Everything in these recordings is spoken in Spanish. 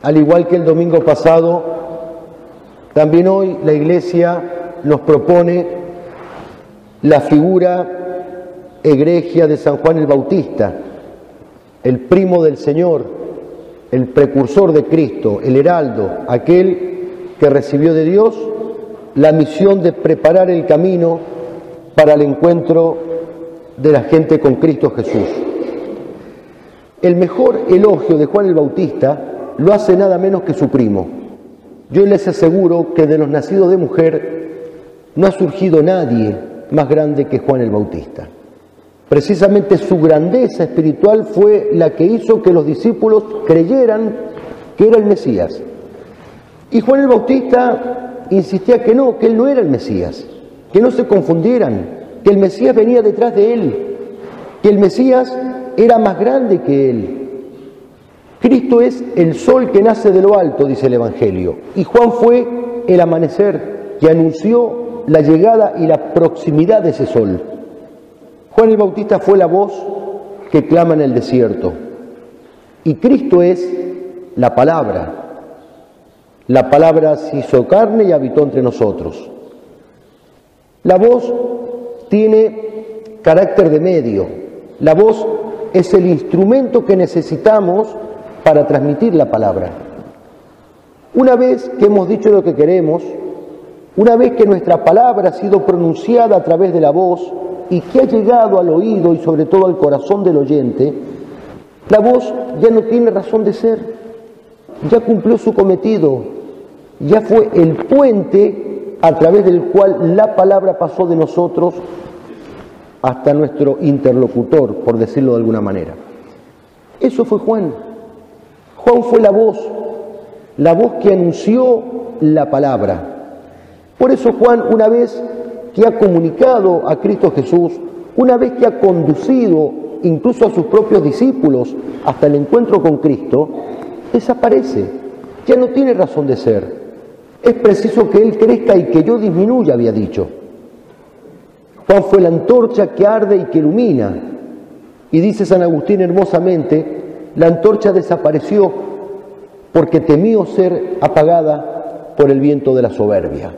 Al igual que el domingo pasado, también hoy la Iglesia nos propone la figura egregia de San Juan el Bautista, el primo del Señor, el precursor de Cristo, el heraldo, aquel que recibió de Dios la misión de preparar el camino para el encuentro de la gente con Cristo Jesús. El mejor elogio de Juan el Bautista lo hace nada menos que su primo. Yo les aseguro que de los nacidos de mujer no ha surgido nadie más grande que Juan el Bautista. Precisamente su grandeza espiritual fue la que hizo que los discípulos creyeran que era el Mesías. Y Juan el Bautista insistía que él no era el Mesías, que no se confundieran, que el Mesías venía detrás de él, que el Mesías era más grande que él. Cristo es el sol que nace de lo alto, dice el Evangelio, y Juan fue el amanecer que anunció la llegada y la proximidad de ese sol. Juan el Bautista fue la voz que clama en el desierto, y Cristo es la palabra. La palabra se hizo carne y habitó entre nosotros. La voz tiene carácter de medio. La voz es el instrumento que necesitamos para transmitir la palabra. Una vez que hemos dicho lo que queremos, una vez que nuestra palabra ha sido pronunciada a través de la voz y que ha llegado al oído y sobre todo al corazón del oyente, la voz ya no tiene razón de ser, ya cumplió su cometido, ya fue el puente a través del cual la palabra pasó de nosotros hasta nuestro interlocutor, por decirlo de alguna manera. Eso fue Juan. Juan fue la voz que anunció la palabra. Por eso Juan, una vez que ha comunicado a Cristo Jesús, una vez que ha conducido incluso a sus propios discípulos hasta el encuentro con Cristo, desaparece, ya no tiene razón de ser. Es preciso que Él crezca y que yo disminuya, había dicho. Juan fue la antorcha que arde y que ilumina. Y dice San Agustín hermosamente, la antorcha desapareció porque temió ser apagada por el viento de la soberbia.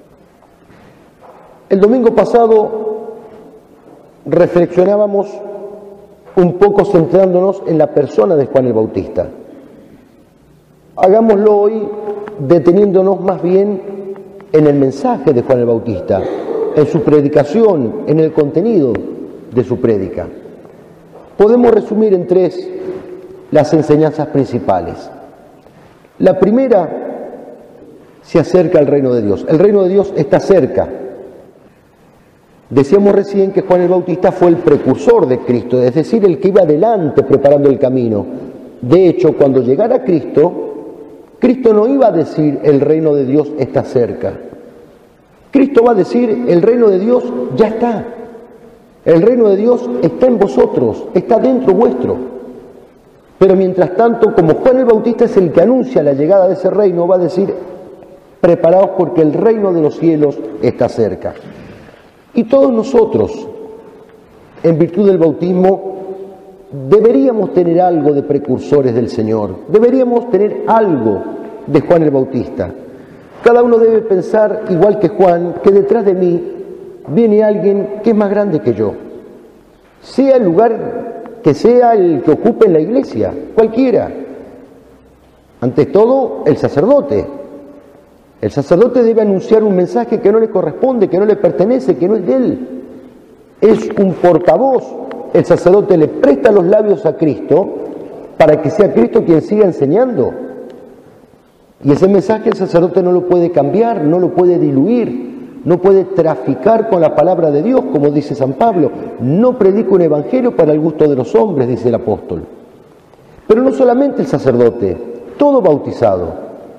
El domingo pasado reflexionábamos un poco centrándonos en la persona de Juan el Bautista. Hagámoslo hoy deteniéndonos más bien en el mensaje de Juan el Bautista, en su predicación, en el contenido de su prédica. Podemos resumir en tres las enseñanzas principales. La primera se acerca al reino de Dios. El reino de Dios está cerca. Decíamos recién que Juan el Bautista fue el precursor de Cristo, es decir, el que iba adelante preparando el camino. De hecho, cuando llegara Cristo, Cristo no iba a decir el reino de Dios está cerca. Cristo va a decir el reino de Dios ya está. El reino de Dios está en vosotros, está dentro vuestro. Pero mientras tanto, como Juan el Bautista es el que anuncia la llegada de ese reino, va a decir, preparaos porque el reino de los cielos está cerca. Y todos nosotros, en virtud del bautismo, deberíamos tener algo de precursores del Señor, deberíamos tener algo de Juan el Bautista. Cada uno debe pensar, igual que Juan, que detrás de mí viene alguien que es más grande que yo, sea el lugar que sea el que ocupe en la iglesia, cualquiera. Ante todo, el sacerdote. El sacerdote debe anunciar un mensaje que no le corresponde, que no le pertenece, que no es de él. Es un portavoz. El sacerdote le presta los labios a Cristo para que sea Cristo quien siga enseñando. Y ese mensaje el sacerdote no lo puede cambiar, no lo puede diluir, no puede traficar con la palabra de Dios, como dice San Pablo. No predica un evangelio para el gusto de los hombres, dice el apóstol. Pero no solamente el sacerdote, todo bautizado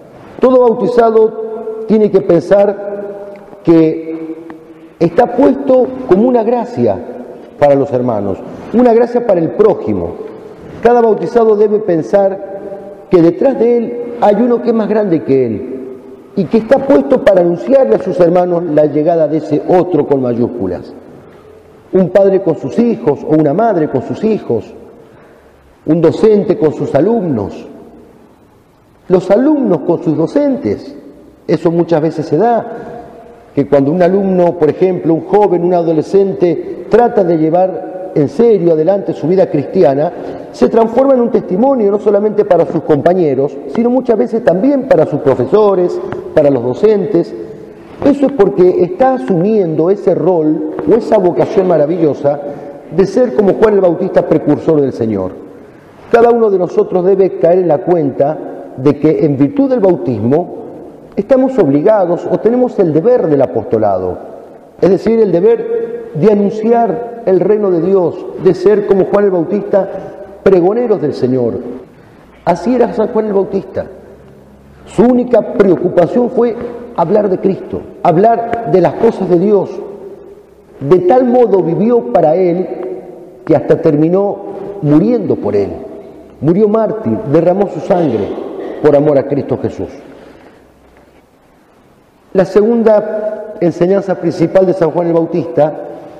tiene que pensar que está puesto como una gracia para los hermanos, una gracia para el prójimo. Cada bautizado debe pensar que detrás de él hay uno que es más grande que él y que está puesto para anunciarle a sus hermanos la llegada de ese otro con mayúsculas. Un padre con sus hijos o una madre con sus hijos, un docente con sus alumnos. Los alumnos con sus docentes, eso muchas veces se da, que cuando un alumno, por ejemplo, un joven, un adolescente, trata de llevar en serio adelante su vida cristiana, se transforma en un testimonio no solamente para sus compañeros, sino muchas veces también para sus profesores, para los docentes. Eso es porque está asumiendo ese rol o esa vocación maravillosa de ser como Juan el Bautista, precursor del Señor. Cada uno de nosotros debe caer en la cuenta de que en virtud del bautismo estamos obligados o tenemos el deber del apostolado, es decir, el deber de anunciar el reino de Dios, de ser como Juan el Bautista, pregoneros del Señor. Así era San Juan el Bautista. Su única preocupación fue hablar de Cristo, hablar de las cosas de Dios. De tal modo vivió para Él que hasta terminó muriendo por Él. Murió mártir, derramó su sangre por amor a Cristo Jesús. La segunda enseñanza principal de San Juan el Bautista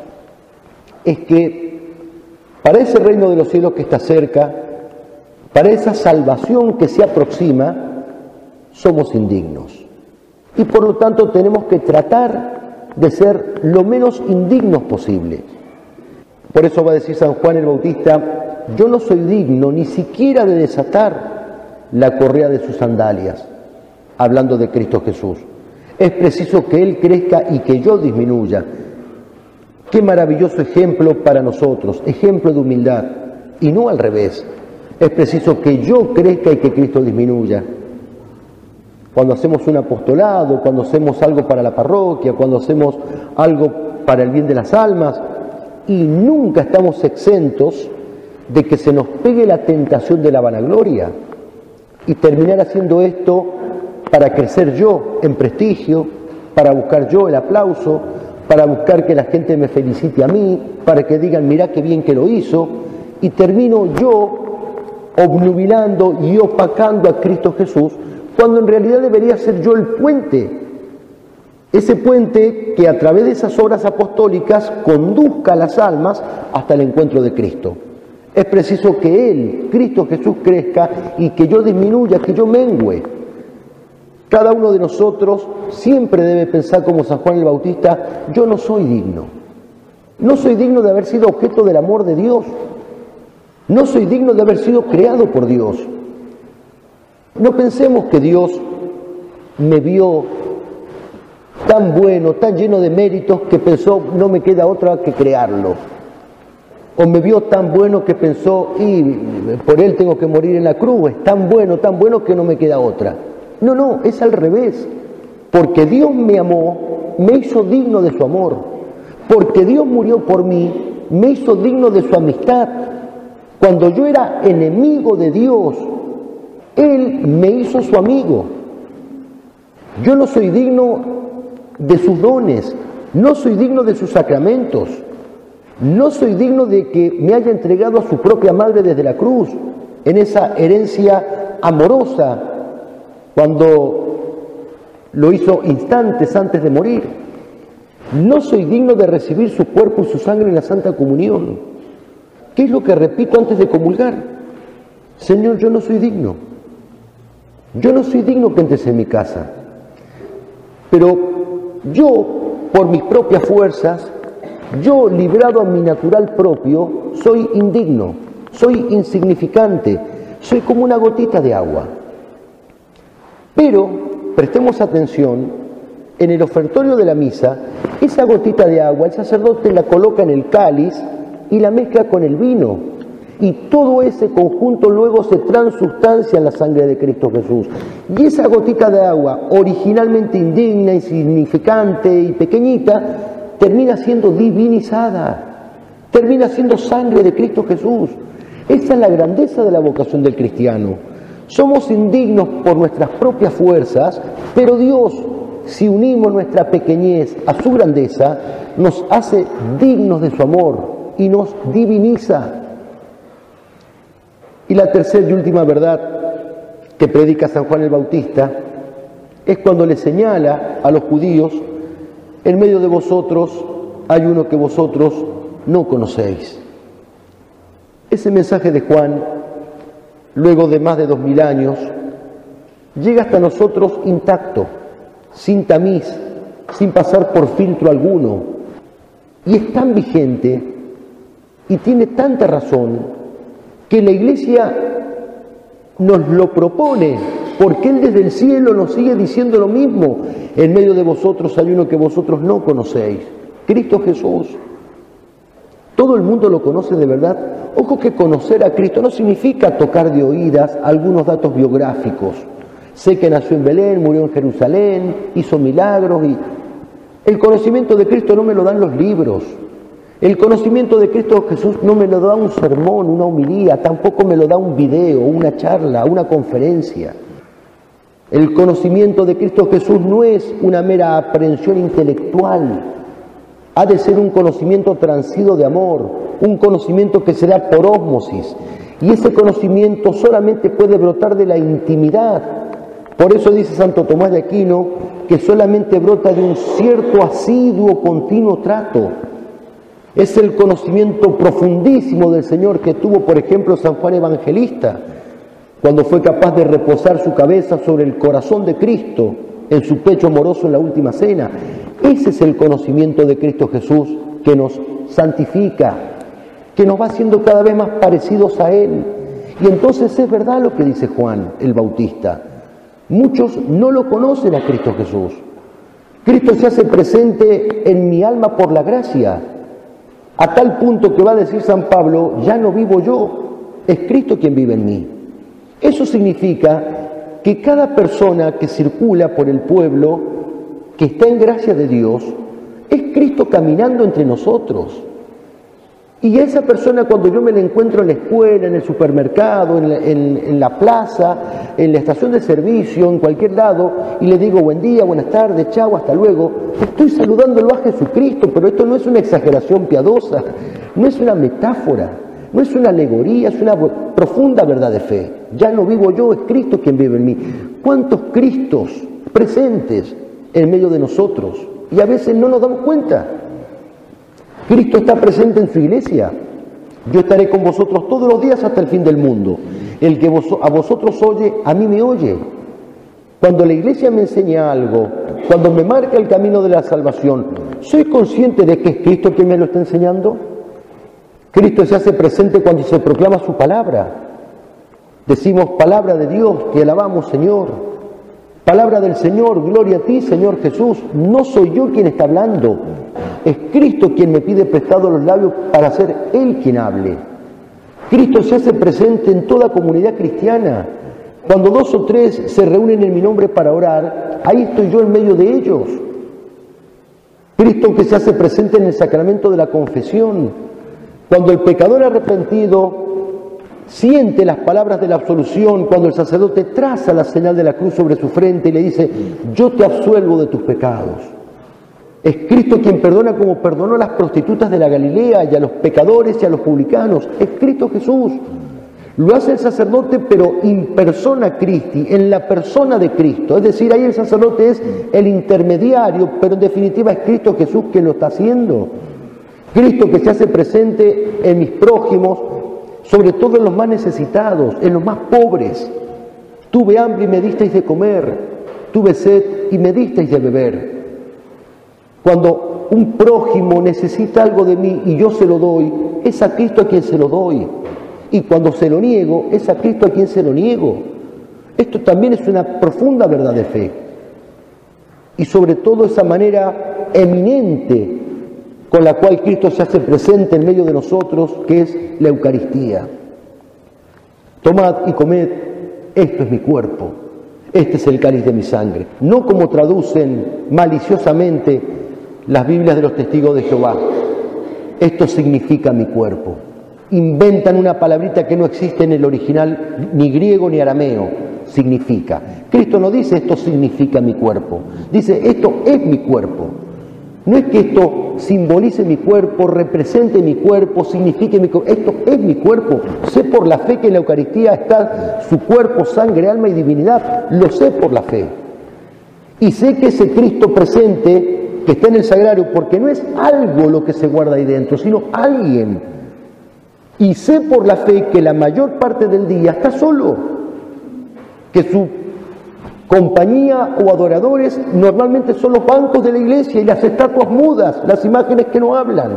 es que para ese reino de los cielos que está cerca, para esa salvación que se aproxima, somos indignos. Y por lo tanto tenemos que tratar de ser lo menos indignos posible. Por eso va a decir San Juan el Bautista: yo no soy digno ni siquiera de desatar la correa de sus sandalias, hablando de Cristo Jesús. Es preciso que Él crezca y que yo disminuya. Qué maravilloso ejemplo para nosotros, ejemplo de humildad, y no al revés. Es preciso que yo crezca y que Cristo disminuya. Cuando hacemos un apostolado, cuando hacemos algo para la parroquia, cuando hacemos algo para el bien de las almas, y nunca estamos exentos de que se nos pegue la tentación de la vanagloria y terminar haciendo esto para crecer yo en prestigio, para buscar yo el aplauso, para buscar que la gente me felicite a mí, para que digan mirá qué bien que lo hizo, y termino yo obnubilando y opacando a Cristo Jesús, cuando en realidad debería ser yo el puente, ese puente que a través de esas obras apostólicas conduzca a las almas hasta el encuentro de Cristo. Es preciso que Él, Cristo Jesús, crezca y que yo disminuya, que yo mengüe. Cada uno de nosotros siempre debe pensar como San Juan el Bautista: yo no soy digno. No soy digno de haber sido objeto del amor de Dios. No soy digno de haber sido creado por Dios. No pensemos que Dios me vio tan bueno, tan lleno de méritos, que pensó no me queda otra que crearlo. O me vio tan bueno que pensó y por Él tengo que morir en la cruz. Es tan bueno que no me queda otra. No, no, es al revés. Porque Dios me amó, me hizo digno de su amor. Porque Dios murió por mí, me hizo digno de su amistad. Cuando yo era enemigo de Dios, Él me hizo su amigo. Yo no soy digno de sus dones, no soy digno de sus sacramentos, no soy digno de que me haya entregado a su propia madre desde la cruz, en esa herencia amorosa, cuando lo hizo instantes antes de morir. No soy digno de recibir su cuerpo y su sangre en la Santa Comunión. ¿Qué es lo que repito antes de comulgar? Señor, yo no soy digno. Yo no soy digno que entres en mi casa. Pero yo, por mis propias fuerzas, yo, librado a mi natural propio, soy indigno, soy insignificante, soy como una gotita de agua. Pero, prestemos atención, en el ofertorio de la misa, esa gotita de agua, el sacerdote la coloca en el cáliz y la mezcla con el vino. Y todo ese conjunto luego se transustancia en la sangre de Cristo Jesús. Y esa gotita de agua, originalmente indigna, insignificante y pequeñita, termina siendo divinizada, termina siendo sangre de Cristo Jesús. Esa es la grandeza de la vocación del cristiano. Somos indignos por nuestras propias fuerzas, pero Dios, si unimos nuestra pequeñez a su grandeza, nos hace dignos de su amor y nos diviniza. Y la tercera y última verdad que predica San Juan el Bautista es cuando le señala a los judíos: en medio de vosotros hay uno que vosotros no conocéis. Ese mensaje de Juan, luego de más de 2000 años, llega hasta nosotros intacto, sin tamiz, sin pasar por filtro alguno. Y es tan vigente y tiene tanta razón que la Iglesia nos lo propone, porque Él desde el cielo nos sigue diciendo lo mismo. En medio de vosotros hay uno que vosotros no conocéis, Cristo Jesús. Todo el mundo lo conoce de verdad. Ojo que conocer a Cristo no significa tocar de oídas algunos datos biográficos. Sé que nació en Belén, murió en Jerusalén, hizo milagros. Y el conocimiento de Cristo no me lo dan los libros. El conocimiento de Cristo Jesús no me lo da un sermón, una homilía, tampoco me lo da un video, una charla, una conferencia. El conocimiento de Cristo Jesús no es una mera aprehensión intelectual. Ha de ser un conocimiento transido de amor, un conocimiento que se da por ósmosis. Y ese conocimiento solamente puede brotar de la intimidad. Por eso dice Santo Tomás de Aquino que solamente brota de un cierto asiduo, continuo trato. Es el conocimiento profundísimo del Señor que tuvo, por ejemplo, San Juan Evangelista, cuando fue capaz de reposar su cabeza sobre el corazón de Cristo en su pecho amoroso en la última cena. Ese es el conocimiento de Cristo Jesús que nos santifica, que nos va haciendo cada vez más parecidos a Él. Y entonces es verdad lo que dice Juan el Bautista. Muchos no lo conocen a Cristo Jesús. Cristo se hace presente en mi alma por la gracia, a tal punto que va a decir San Pablo, ya no vivo yo, es Cristo quien vive en mí. Eso significa que cada persona que circula por el pueblo, que está en gracia de Dios, es Cristo caminando entre nosotros. Y esa persona, cuando yo me la encuentro en la escuela, en el supermercado, en la plaza, en la estación de servicio, en cualquier lado, y le digo buen día, buenas tardes, chao, hasta luego, estoy saludándolo a Jesucristo, pero esto no es una exageración piadosa, no es una metáfora, no es una alegoría, es una profunda verdad de fe. Ya no vivo yo, es Cristo quien vive en mí. ¿Cuántos Cristos presentes en medio de nosotros? Y a veces no nos damos cuenta. Cristo está presente en su iglesia. Yo estaré con vosotros todos los días hasta el fin del mundo. El que a vosotros oye, a mí me oye. Cuando la iglesia me enseña algo, cuando me marca el camino de la salvación, ¿soy consciente de que es Cristo quien me lo está enseñando? Cristo se hace presente cuando se proclama su palabra. Decimos, palabra de Dios, te alabamos, Señor. Palabra del Señor, gloria a ti, Señor Jesús. No soy yo quien está hablando, es Cristo quien me pide prestado los labios para ser Él quien hable. Cristo se hace presente en toda comunidad cristiana. Cuando 2 o 3 se reúnen en mi nombre para orar, ahí estoy yo en medio de ellos. Cristo que se hace presente en el sacramento de la confesión. Cuando el pecador arrepentido siente las palabras de la absolución, cuando el sacerdote traza la señal de la cruz sobre su frente y le dice, yo te absuelvo de tus pecados. Es Cristo quien perdona como perdonó a las prostitutas de la Galilea y a los pecadores y a los publicanos. Es Cristo Jesús. Lo hace el sacerdote, pero in persona Christi, en la persona de Cristo. Es decir, ahí el sacerdote es el intermediario, pero en definitiva es Cristo Jesús quien lo está haciendo. Cristo que se hace presente en mis prójimos, sobre todo en los más necesitados, en los más pobres. Tuve hambre y me disteis de comer, tuve sed y me disteis de beber. Cuando un prójimo necesita algo de mí y yo se lo doy, es a Cristo a quien se lo doy. Y cuando se lo niego, es a Cristo a quien se lo niego. Esto también es una profunda verdad de fe. Y sobre todo esa manera eminente con la cual Cristo se hace presente en medio de nosotros, que es la Eucaristía. Tomad y comed, esto es mi cuerpo, este es el cáliz de mi sangre. No como traducen maliciosamente las Biblias de los testigos de Jehová. Esto significa mi cuerpo. Inventan una palabrita que no existe en el original, ni griego ni arameo. Significa. Cristo no dice esto significa mi cuerpo. Dice esto es mi cuerpo. No es que esto simbolice mi cuerpo, represente mi cuerpo, signifique mi cuerpo. Esto es mi cuerpo. Sé por la fe que en la Eucaristía está su cuerpo, sangre, alma y divinidad. Lo sé por la fe. Y sé que ese Cristo presente que está en el sagrario, porque no es algo lo que se guarda ahí dentro, sino alguien. Y sé por la fe que la mayor parte del día está solo, que su Compañía o adoradores normalmente son los bancos de la iglesia y las estatuas mudas, las imágenes que no hablan.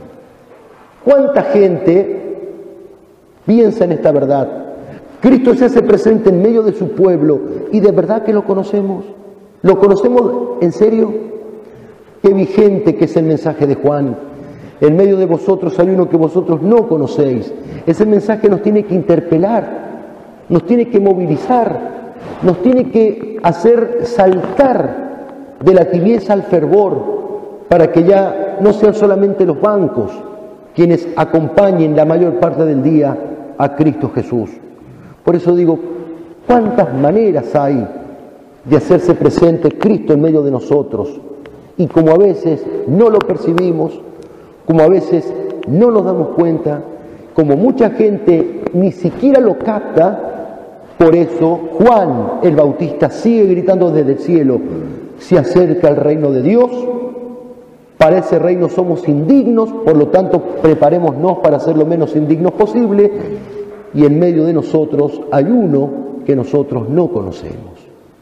¿Cuánta gente piensa en esta verdad? Cristo se hace presente en medio de su pueblo y de verdad que lo conocemos. ¿Lo conocemos en serio? Qué vigente que es el mensaje de Juan. En medio de vosotros hay uno que vosotros no conocéis. Ese mensaje nos tiene que interpelar, nos tiene que movilizar, nos tiene que hacer saltar de la tibieza al fervor, para que ya no sean solamente los bancos quienes acompañen la mayor parte del día a Cristo Jesús. Por eso digo, ¿cuántas maneras hay de hacerse presente Cristo en medio de nosotros? Y como a veces no lo percibimos, como a veces no nos damos cuenta, como mucha gente ni siquiera lo capta, por eso Juan el Bautista sigue gritando desde el cielo: se acerca el reino de Dios, para ese reino somos indignos, por lo tanto preparémonos para ser lo menos indignos posible, y en medio de nosotros hay uno que nosotros no conocemos.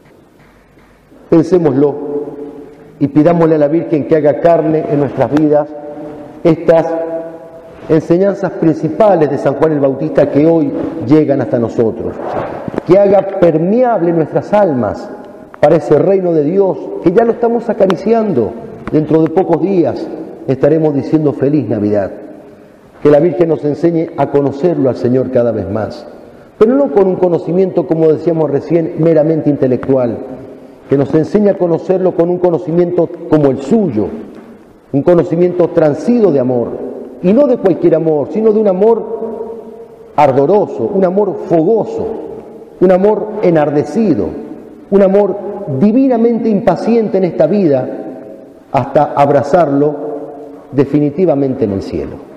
Pensémoslo y pidámosle a la Virgen que haga carne en nuestras vidas estas enseñanzas principales de San Juan el Bautista que hoy llegan hasta nosotros, que haga permeable nuestras almas para ese reino de Dios que ya lo estamos acariciando. Dentro de pocos días estaremos diciendo feliz Navidad. Que la Virgen nos enseñe a conocerlo al Señor cada vez más, pero no con un conocimiento, como decíamos recién, meramente intelectual, que nos enseñe a conocerlo con un conocimiento como el suyo, un conocimiento transido de amor, y no de cualquier amor, sino de un amor ardoroso, un amor fogoso, un amor enardecido, un amor divinamente impaciente en esta vida, hasta abrazarlo definitivamente en el cielo.